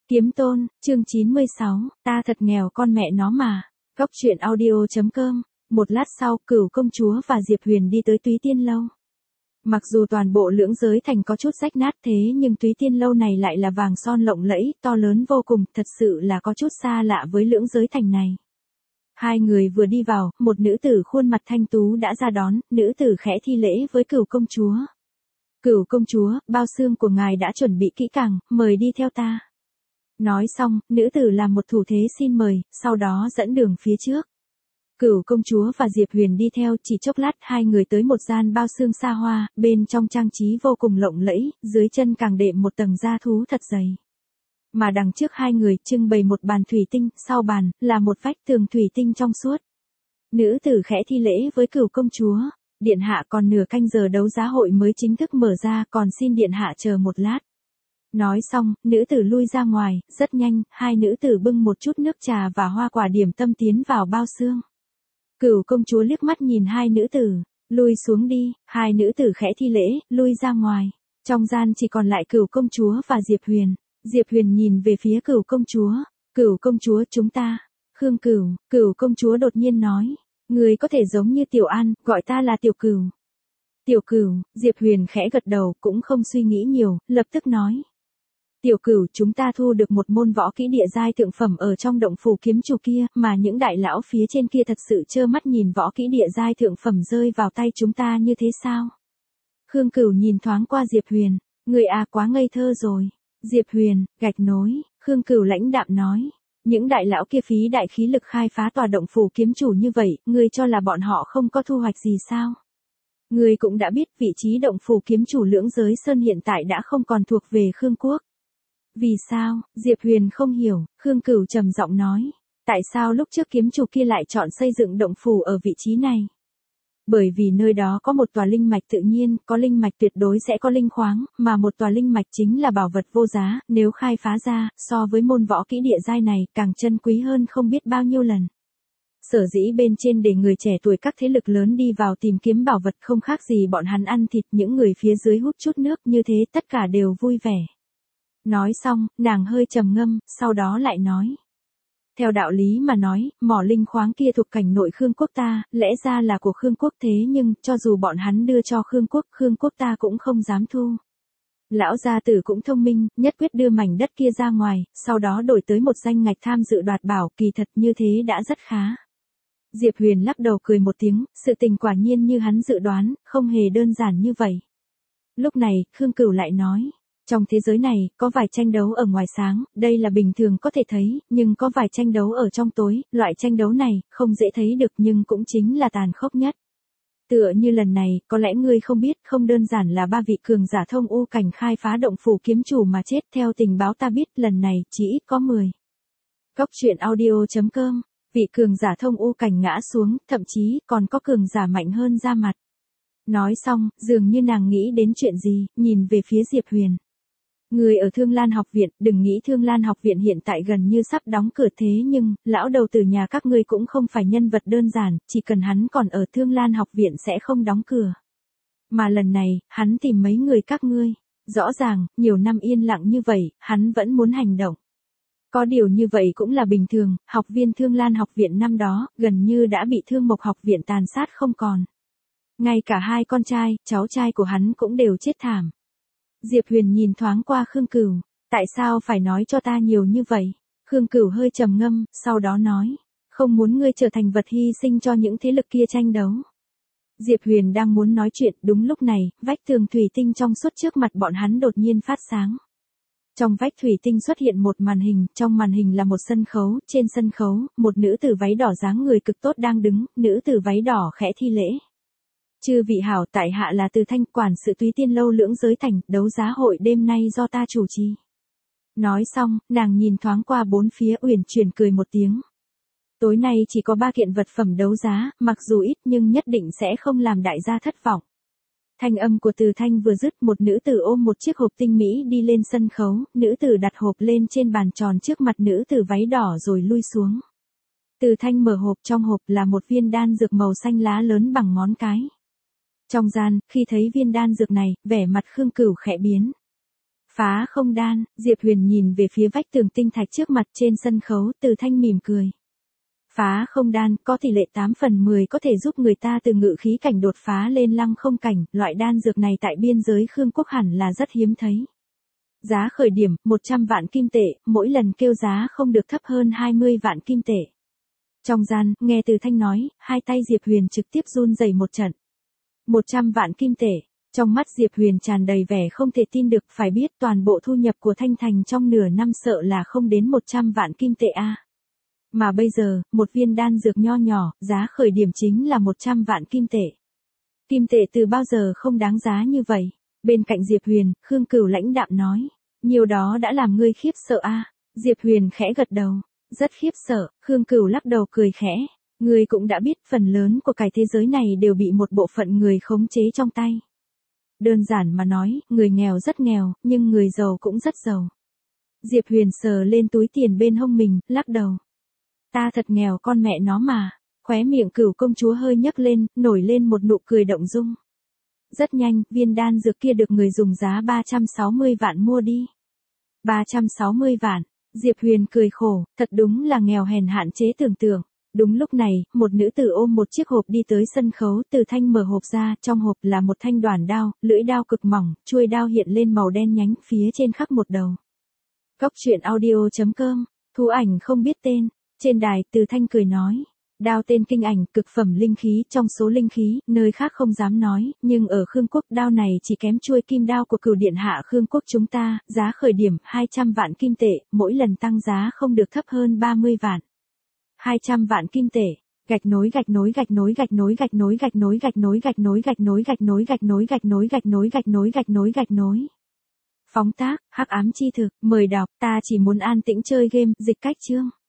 Kiếm Tôn, chương 96, ta thật nghèo con mẹ nó mà. Góc truyện audio.com. Một lát sau, Cửu công chúa và Diệp Huyền đi tới Túy Tiên lâu. Mặc dù toàn bộ Lưỡng Giới Thành có chút rách nát thế nhưng Túy Tiên lâu này lại là vàng son lộng lẫy, to lớn vô cùng, thật sự là có chút xa lạ với Lưỡng Giới Thành này. Hai người vừa đi vào, một nữ tử khuôn mặt thanh tú đã ra đón, nữ tử khẽ thi lễ với Cửu công chúa. Cửu công chúa, bao xương của ngài đã chuẩn bị kỹ càng, mời đi theo ta. Nói xong, nữ tử làm một thủ thế xin mời, sau đó dẫn đường phía trước. Cửu công chúa và Diệp Huyền đi theo, chỉ chốc lát hai người tới một gian bao xương xa hoa, bên trong trang trí vô cùng lộng lẫy, dưới chân càng đệm một tầng da thú thật dày. Mà đằng trước hai người trưng bày một bàn thủy tinh, sau bàn là một vách tường thủy tinh trong suốt. Nữ tử khẽ thi lễ với Cửu công chúa, điện hạ còn nửa canh giờ đấu giá hội mới chính thức mở ra, còn xin điện hạ chờ một lát. Nói xong, nữ tử lui ra ngoài, rất nhanh, hai nữ tử bưng một chút nước trà và hoa quả điểm tâm tiến vào bao xương. Cửu công chúa liếc mắt nhìn hai nữ tử, lui xuống đi, hai nữ tử khẽ thi lễ, lui ra ngoài. Trong gian chỉ còn lại Cửu công chúa và Diệp Huyền. Diệp Huyền nhìn về phía Cửu công chúa chúng ta. Khương Cửu, Cửu công chúa đột nhiên nói, người có thể giống như Tiểu An, gọi ta là Tiểu Cửu. Tiểu Cửu, Diệp Huyền khẽ gật đầu, cũng không suy nghĩ nhiều, lập tức nói. Tiểu Cửu, chúng ta thu được một môn võ kỹ địa giai thượng phẩm ở trong động phủ kiếm chủ kia, mà những đại lão phía trên kia thật sự trơ mắt nhìn võ kỹ địa giai thượng phẩm rơi vào tay chúng ta như thế sao? Khương Cửu nhìn thoáng qua Diệp Huyền, người à quá ngây thơ rồi. Diệp Huyền, gạch nối, Khương Cửu lãnh đạm nói, những đại lão kia phí đại khí lực khai phá tòa động phủ kiếm chủ như vậy, ngươi cho là bọn họ không có thu hoạch gì sao? Ngươi cũng đã biết vị trí động phủ kiếm chủ Lưỡng Giới Sơn hiện tại đã không còn thuộc về Khương quốc. Vì sao? Diệp Huyền không hiểu, Khương Cửu trầm giọng nói. Tại sao lúc trước kiếm chủ kia lại chọn xây dựng động phủ ở vị trí này? Bởi vì nơi đó có một tòa linh mạch tự nhiên, có linh mạch tuyệt đối sẽ có linh khoáng, mà một tòa linh mạch chính là bảo vật vô giá, nếu khai phá ra, so với môn võ kỹ địa giai này, càng chân quý hơn không biết bao nhiêu lần. Sở dĩ bên trên để người trẻ tuổi các thế lực lớn đi vào tìm kiếm bảo vật không khác gì bọn hắn ăn thịt, những người phía dưới hút chút nước, như thế tất cả đều vui vẻ. Nói xong, nàng hơi trầm ngâm, sau đó lại nói. Theo đạo lý mà nói, mỏ linh khoáng kia thuộc cảnh nội Khương quốc ta, lẽ ra là của Khương quốc thế nhưng, cho dù bọn hắn đưa cho Khương quốc ta cũng không dám thu. Lão gia tử cũng thông minh, nhất quyết đưa mảnh đất kia ra ngoài, sau đó đổi tới một danh ngạch tham dự đoạt bảo, kỳ thật như thế đã rất khá. Diệp Huyền lắc đầu cười một tiếng, sự tình quả nhiên như hắn dự đoán, không hề đơn giản như vậy. Lúc này, Khương Cửu lại nói. Trong thế giới này, có vài tranh đấu ở ngoài sáng, đây là bình thường có thể thấy, nhưng có vài tranh đấu ở trong tối, loại tranh đấu này, không dễ thấy được nhưng cũng chính là tàn khốc nhất. Tựa như lần này, có lẽ ngươi không biết, không đơn giản là ba vị cường giả thông u cảnh khai phá động phủ kiếm chủ mà chết, theo tình báo ta biết, lần này, chỉ ít có 10. Góc truyện audio.com, vị cường giả thông u cảnh ngã xuống, thậm chí, còn có cường giả mạnh hơn ra mặt. Nói xong, dường như nàng nghĩ đến chuyện gì, nhìn về phía Diệp Huyền. Người ở Thương Lan học viện, đừng nghĩ Thương Lan học viện hiện tại gần như sắp đóng cửa thế nhưng, lão đầu từ nhà các ngươi cũng không phải nhân vật đơn giản, chỉ cần hắn còn ở Thương Lan học viện sẽ không đóng cửa. Mà lần này, hắn tìm mấy người các ngươi. Rõ ràng, nhiều năm yên lặng như vậy, hắn vẫn muốn hành động. Có điều như vậy cũng là bình thường, học viên Thương Lan học viện năm đó, gần như đã bị Thương Mộc học viện tàn sát không còn. Ngay cả hai con trai, cháu trai của hắn cũng đều chết thảm. Diệp Huyền nhìn thoáng qua Khương Cửu, tại sao phải nói cho ta nhiều như vậy? Khương Cửu hơi trầm ngâm, sau đó nói, không muốn ngươi trở thành vật hy sinh cho những thế lực kia tranh đấu. Diệp Huyền đang muốn nói chuyện, đúng lúc này, vách tường thủy tinh trong suốt trước mặt bọn hắn đột nhiên phát sáng. Trong vách thủy tinh xuất hiện một màn hình, trong màn hình là một sân khấu, trên sân khấu, một nữ tử váy đỏ dáng người cực tốt đang đứng, nữ tử váy đỏ khẽ thi lễ. Chư vị hảo, tại hạ là Từ Thanh, quản sự Túy Tiên lâu Lưỡng Giới Thành, đấu giá hội đêm nay do ta chủ trì. Nói xong, nàng nhìn thoáng qua bốn phía uyển chuyển cười một tiếng. Tối nay chỉ có 3 kiện vật phẩm đấu giá, mặc dù ít nhưng nhất định sẽ không làm đại gia thất vọng. Thanh âm của Từ Thanh vừa dứt, một nữ tử ôm một chiếc hộp tinh mỹ đi lên sân khấu, nữ tử đặt hộp lên trên bàn tròn trước mặt nữ tử váy đỏ rồi lui xuống. Từ Thanh mở hộp, trong hộp là một viên đan dược màu xanh lá lớn bằng ngón cái. Trong gian, khi thấy viên đan dược này, vẻ mặt Khương Cửu khẽ biến. Phá không đan, Diệp Huyền nhìn về phía vách tường tinh thạch trước mặt trên sân khấu, Từ Thanh mỉm cười. Phá không đan, có tỷ lệ 8 phần 10 có thể giúp người ta từ ngự khí cảnh đột phá lên lăng không cảnh, loại đan dược này tại biên giới Khương Quốc hẳn là rất hiếm thấy. Giá khởi điểm, 100 vạn kim tệ, mỗi lần kêu giá không được thấp hơn 20 vạn kim tệ. Trong gian, nghe Từ Thanh nói, hai tay Diệp Huyền trực tiếp run rẩy một trận. 100 vạn kim tệ. Trong mắt Diệp Huyền tràn đầy vẻ không thể tin được, phải biết toàn bộ thu nhập của Thanh Thành trong nửa năm sợ là không đến 100 vạn kim tệ a. Mà bây giờ, một viên đan dược nho nhỏ, giá khởi điểm chính là 100 vạn kim tệ. Kim tệ từ bao giờ không đáng giá như vậy? Bên cạnh Diệp Huyền, Khương Cửu lãnh đạm nói, nhiều đó đã làm ngươi khiếp sợ a. Diệp Huyền khẽ gật đầu, rất khiếp sợ. Khương Cửu lắc đầu cười khẽ, ngươi cũng đã biết phần lớn của cái thế giới này đều bị một bộ phận người khống chế trong tay. Đơn giản mà nói, người nghèo rất nghèo, nhưng người giàu cũng rất giàu. Diệp Huyền sờ lên túi tiền bên hông mình, lắc đầu. Ta thật nghèo con mẹ nó mà. Khóe miệng Cửu công chúa hơi nhấc lên, nổi lên một nụ cười động dung. Rất nhanh, viên đan dược kia được người dùng giá 360 vạn mua đi. 360 vạn. Diệp Huyền cười khổ, thật đúng là nghèo hèn hạn chế tưởng tượng. Đúng lúc này, một nữ tử ôm một chiếc hộp đi tới sân khấu, Từ Thanh mở hộp ra, trong hộp là một thanh đoản đao, lưỡi đao cực mỏng, chuôi đao hiện lên màu đen nhánh, phía trên khắc một đầu. Góc truyện audio.com, thú ảnh không biết tên. Trên đài, Từ Thanh cười nói, đao tên kinh ảnh, cực phẩm linh khí, trong số linh khí, nơi khác không dám nói, nhưng ở Khương Quốc đao này chỉ kém chuôi kim đao của Cửu điện hạ Khương Quốc chúng ta, giá khởi điểm 200 vạn kim tệ, mỗi lần tăng giá không được thấp hơn 30 vạn. 200 vạn kim tệ. Gạch nối gạch nối gạch nối gạch nối gạch nối gạch nối gạch nối gạch nối gạch nối gạch nối gạch nối gạch nối gạch nối gạch nối gạch nối gạch nối. Phóng tác, hắc ám chi thực, mời đọc, ta chỉ muốn an tĩnh chơi game, dịch cách chương.